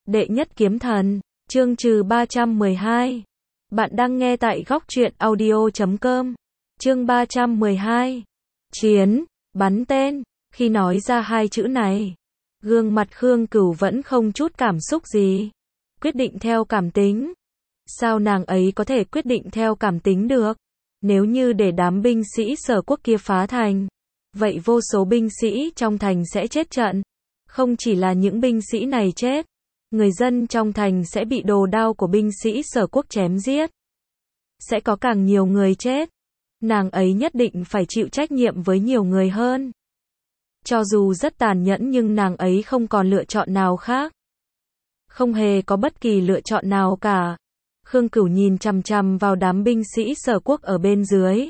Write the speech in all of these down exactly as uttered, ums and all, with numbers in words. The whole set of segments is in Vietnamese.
Đệ nhất kiếm thần, chương trừ ba trăm mười hai. Bạn đang nghe tại góc truyện audio chấm com. Chương ba trăm mười hai. Chiến, bắn tên. Khi nói ra hai chữ này, gương mặt Khương Cửu vẫn không chút cảm xúc gì. Quyết định theo cảm tính. Sao nàng ấy có thể quyết định theo cảm tính được? Nếu như để đám binh sĩ Sở Quốc kia phá thành, vậy vô số binh sĩ trong thành sẽ chết trận. Không chỉ là những binh sĩ này chết, người dân trong thành sẽ bị đồ đao của binh sĩ Sở Quốc chém giết. Sẽ có càng nhiều người chết. Nàng ấy nhất định phải chịu trách nhiệm với nhiều người hơn. Cho dù rất tàn nhẫn nhưng nàng ấy không còn lựa chọn nào khác. Không hề có bất kỳ lựa chọn nào cả. Khương Cửu nhìn chằm chằm vào đám binh sĩ Sở Quốc ở bên dưới.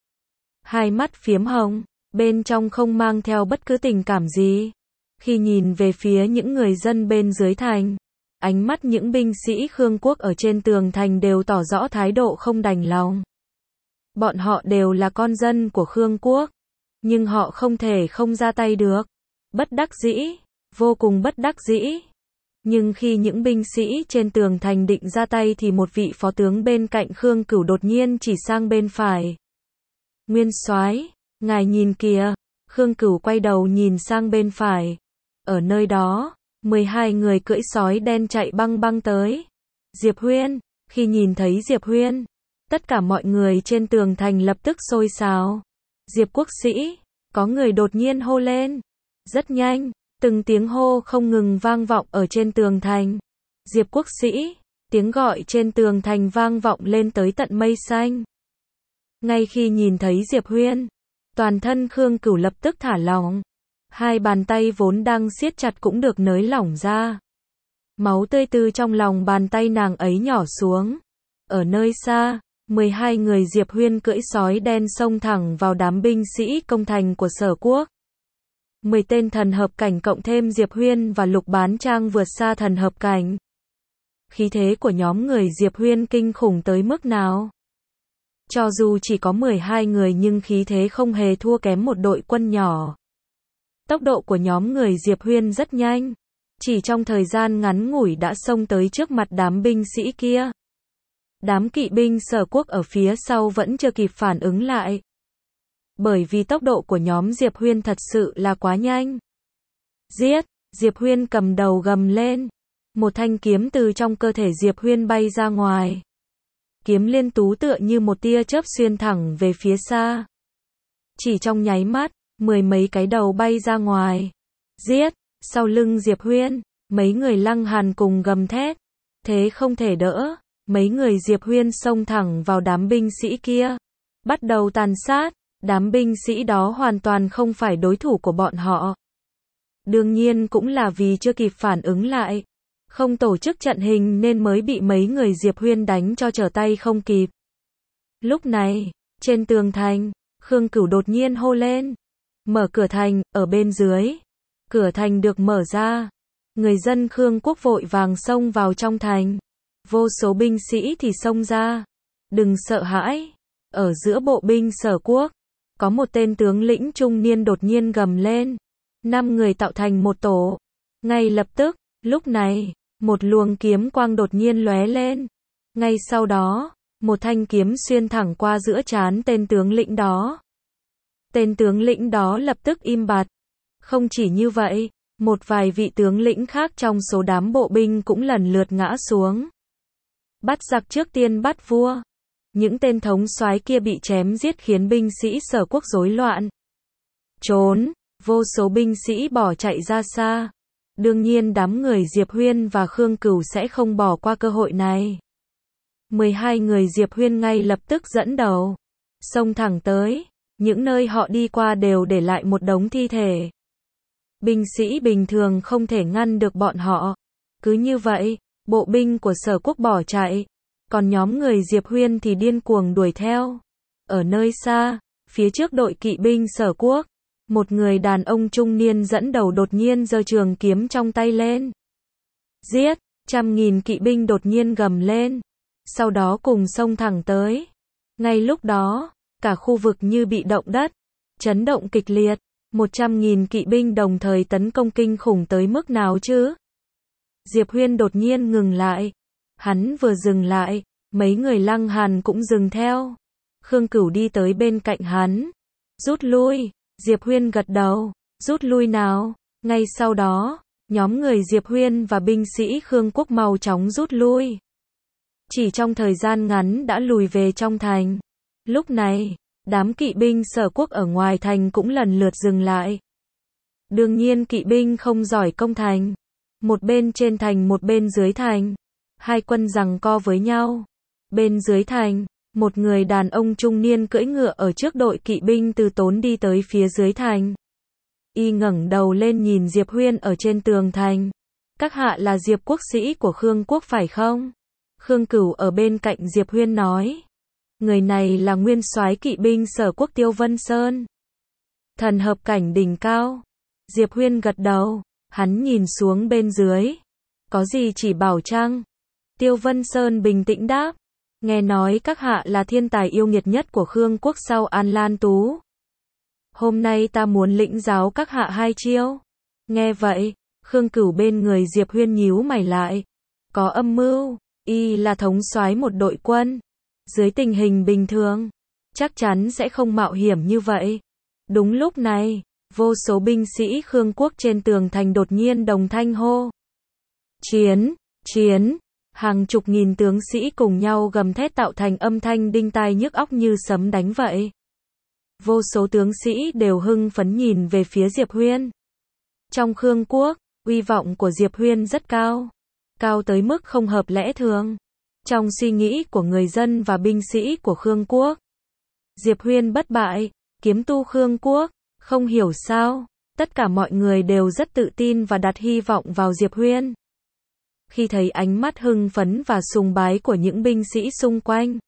Hai mắt phiếm hồng, bên trong không mang theo bất cứ tình cảm gì. Khi nhìn về phía những người dân bên dưới thành, ánh mắt những binh sĩ Khương Quốc ở trên tường thành đều tỏ rõ thái độ không đành lòng. Bọn họ đều là con dân của Khương Quốc, nhưng họ không thể không ra tay được. Bất đắc dĩ, vô cùng bất đắc dĩ. Nhưng khi những binh sĩ trên tường thành định ra tay thì một vị phó tướng bên cạnh Khương Cửu đột nhiên chỉ sang bên phải. Nguyên soái, ngài nhìn kìa. Khương Cửu quay đầu nhìn sang bên phải. Ở nơi đó, mười hai người cưỡi sói đen chạy băng băng tới. Diệp Huyên, khi nhìn thấy Diệp Huyên, tất cả mọi người trên tường thành lập tức sôi sáo. Diệp quốc sĩ, có người đột nhiên hô lên. Rất nhanh, từng tiếng hô không ngừng vang vọng ở trên tường thành. Diệp quốc sĩ, tiếng gọi trên tường thành vang vọng lên tới tận mây xanh. Ngay khi nhìn thấy Diệp Huyên, toàn thân Khương Cửu lập tức thả lỏng. Hai bàn tay vốn đang siết chặt cũng được nới lỏng ra. Máu tươi từ trong lòng bàn tay nàng ấy nhỏ xuống. Ở nơi xa, mười hai người Diệp Huyên cưỡi sói đen xông thẳng vào đám binh sĩ công thành của Sở Quốc. mười tên thần hợp cảnh cộng thêm Diệp Huyên và Lục Bán Trang vượt xa thần hợp cảnh. Khí thế của nhóm người Diệp Huyên kinh khủng tới mức nào? Cho dù chỉ có mười hai người nhưng khí thế không hề thua kém một đội quân nhỏ. Tốc độ của nhóm người Diệp Huyên rất nhanh. Chỉ trong thời gian ngắn ngủi đã xông tới trước mặt đám binh sĩ kia. Đám kỵ binh Sở Quốc ở phía sau vẫn chưa kịp phản ứng lại. Bởi vì tốc độ của nhóm Diệp Huyên thật sự là quá nhanh. Giết! Diệp Huyên cầm đầu gầm lên. Một thanh kiếm từ trong cơ thể Diệp Huyên bay ra ngoài. Kiếm liên tú tựa như một tia chớp xuyên thẳng về phía xa. Chỉ trong nháy mắt, mười mấy cái đầu bay ra ngoài. Giết! Sau lưng Diệp Huyên, mấy người Lăng Hàn cùng gầm thét. Thế không thể đỡ, mấy người Diệp Huyên xông thẳng vào đám binh sĩ kia. Bắt đầu tàn sát, đám binh sĩ đó hoàn toàn không phải đối thủ của bọn họ. Đương nhiên cũng là vì chưa kịp phản ứng lại. Không tổ chức trận hình nên mới bị mấy người Diệp Huyên đánh cho trở tay không kịp. Lúc này, trên tường thành, Khương Cửu đột nhiên hô lên. Mở cửa thành, ở bên dưới. Cửa thành được mở ra. Người dân Khương Quốc vội vàng xông vào trong thành. Vô số binh sĩ thì xông ra. Đừng sợ hãi. Ở giữa bộ binh Sở Quốc, có một tên tướng lĩnh trung niên đột nhiên gầm lên. Năm người tạo thành một tổ. Ngay lập tức, lúc này, một luồng kiếm quang đột nhiên lóe lên. Ngay sau đó, một thanh kiếm xuyên thẳng qua giữa trán tên tướng lĩnh đó. Tên tướng lĩnh đó lập tức im bặt. Không chỉ như vậy, một vài vị tướng lĩnh khác trong số đám bộ binh cũng lần lượt ngã xuống. Bắt giặc trước tiên bắt vua. Những tên thống soái kia bị chém giết khiến binh sĩ Sở Quốc rối loạn. Trốn, vô số binh sĩ bỏ chạy ra xa. Đương nhiên đám người Diệp Huyên và Khương Cửu sẽ không bỏ qua cơ hội này. mười hai người Diệp Huyên ngay lập tức dẫn đầu. Xông thẳng tới. Những nơi họ đi qua đều để lại một đống thi thể. Binh sĩ bình thường không thể ngăn được bọn họ. Cứ như vậy, bộ binh của Sở Quốc bỏ chạy. Còn nhóm người Diệp Huyên thì điên cuồng đuổi theo. Ở nơi xa, phía trước đội kỵ binh Sở Quốc, một người đàn ông trung niên dẫn đầu đột nhiên giơ trường kiếm trong tay lên. Giết! Trăm nghìn kỵ binh đột nhiên gầm lên. Sau đó cùng xông thẳng tới. Ngay lúc đó, cả khu vực như bị động đất. Chấn động kịch liệt. Một trăm nghìn kỵ binh đồng thời tấn công kinh khủng tới mức nào chứ? Diệp Huyên đột nhiên ngừng lại. Hắn vừa dừng lại, mấy người Lăng Hàn cũng dừng theo. Khương Cửu đi tới bên cạnh hắn. Rút lui, Diệp Huyên gật đầu, rút lui nào. Ngay sau đó, nhóm người Diệp Huyên và binh sĩ Khương Quốc mau chóng rút lui. Chỉ trong thời gian ngắn đã lùi về trong thành. Lúc này, đám kỵ binh Sở Quốc ở ngoài thành cũng lần lượt dừng lại. Đương nhiên kỵ binh không giỏi công thành. Một bên trên thành một bên dưới thành. Hai quân giằng co với nhau. Bên dưới thành, một người đàn ông trung niên cưỡi ngựa ở trước đội kỵ binh từ tốn đi tới phía dưới thành. Y ngẩng đầu lên nhìn Diệp Huyên ở trên tường thành. Các hạ là Diệp quốc sĩ của Khương Quốc phải không? Khương Cửu ở bên cạnh Diệp Huyên nói. Người này là nguyên soái kỵ binh Sở Quốc Tiêu Vân Sơn. Thần hợp cảnh đỉnh cao. Diệp Huyên gật đầu, hắn nhìn xuống bên dưới. Có gì chỉ bảo chăng? Tiêu Vân Sơn bình tĩnh đáp. Nghe nói các hạ là thiên tài yêu nghiệt nhất của Khương Quốc sau An Lan Tú. Hôm nay ta muốn lĩnh giáo các hạ hai chiêu. Nghe vậy, Khương Cửu bên người Diệp Huyên nhíu mày lại. Có âm mưu, y là thống soái một đội quân. Dưới tình hình bình thường, chắc chắn sẽ không mạo hiểm như vậy. Đúng lúc này, vô số binh sĩ Khương Quốc trên tường thành đột nhiên đồng thanh hô. Chiến, chiến, hàng chục nghìn tướng sĩ cùng nhau gầm thét tạo thành âm thanh đinh tai nhức óc như sấm đánh vậy. Vô số tướng sĩ đều hưng phấn nhìn về phía Diệp Huyên. Trong Khương Quốc, uy vọng của Diệp Huyên rất cao. Cao tới mức không hợp lẽ thường. Trong suy nghĩ của người dân và binh sĩ của Khương Quốc, Diệp Huyên bất bại, kiếm tu Khương Quốc. Không hiểu sao, tất cả mọi người đều rất tự tin và đặt hy vọng vào Diệp Huyên. Khi thấy ánh mắt hưng phấn và sùng bái của những binh sĩ xung quanh,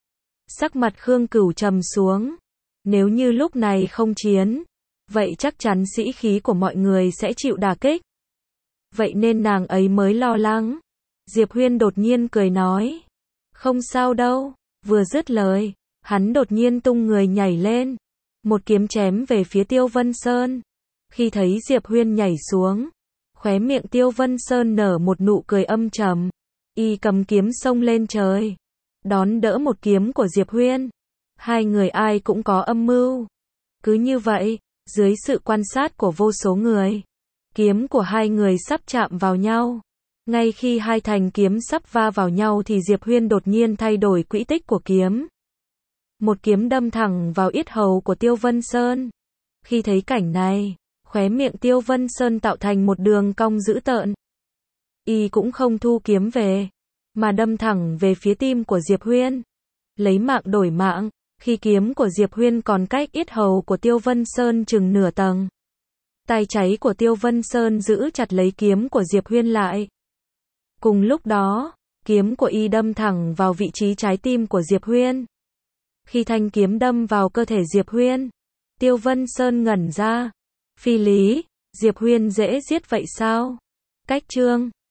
sắc mặt Khương Cửu trầm xuống. Nếu như lúc này không chiến, vậy chắc chắn sĩ khí của mọi người sẽ chịu đả kích. Vậy nên nàng ấy mới lo lắng. Diệp Huyên đột nhiên cười nói. Không sao đâu, vừa dứt lời, hắn đột nhiên tung người nhảy lên. Một kiếm chém về phía Tiêu Vân Sơn. Khi thấy Diệp Huyên nhảy xuống, khóe miệng Tiêu Vân Sơn nở một nụ cười âm trầm. Y cầm kiếm xông lên trời, đón đỡ một kiếm của Diệp Huyên. Hai người ai cũng có âm mưu. Cứ như vậy, dưới sự quan sát của vô số người, kiếm của hai người sắp chạm vào nhau. Ngay khi hai thanh kiếm sắp va vào nhau thì Diệp Huyên đột nhiên thay đổi quỹ tích của kiếm. Một kiếm đâm thẳng vào yết hầu của Tiêu Vân Sơn. Khi thấy cảnh này, khóe miệng Tiêu Vân Sơn tạo thành một đường cong dữ tợn. Y cũng không thu kiếm về, mà đâm thẳng về phía tim của Diệp Huyên. Lấy mạng đổi mạng, khi kiếm của Diệp Huyên còn cách yết hầu của Tiêu Vân Sơn chừng nửa tầng. Tay cháy của Tiêu Vân Sơn giữ chặt lấy kiếm của Diệp Huyên lại. Cùng lúc đó, kiếm của y đâm thẳng vào vị trí trái tim của Diệp Huyên. Khi thanh kiếm đâm vào cơ thể Diệp Huyên, Tiêu Vân Sơn ngẩn ra. Phi lý, Diệp Huyên dễ giết vậy sao? Cách chương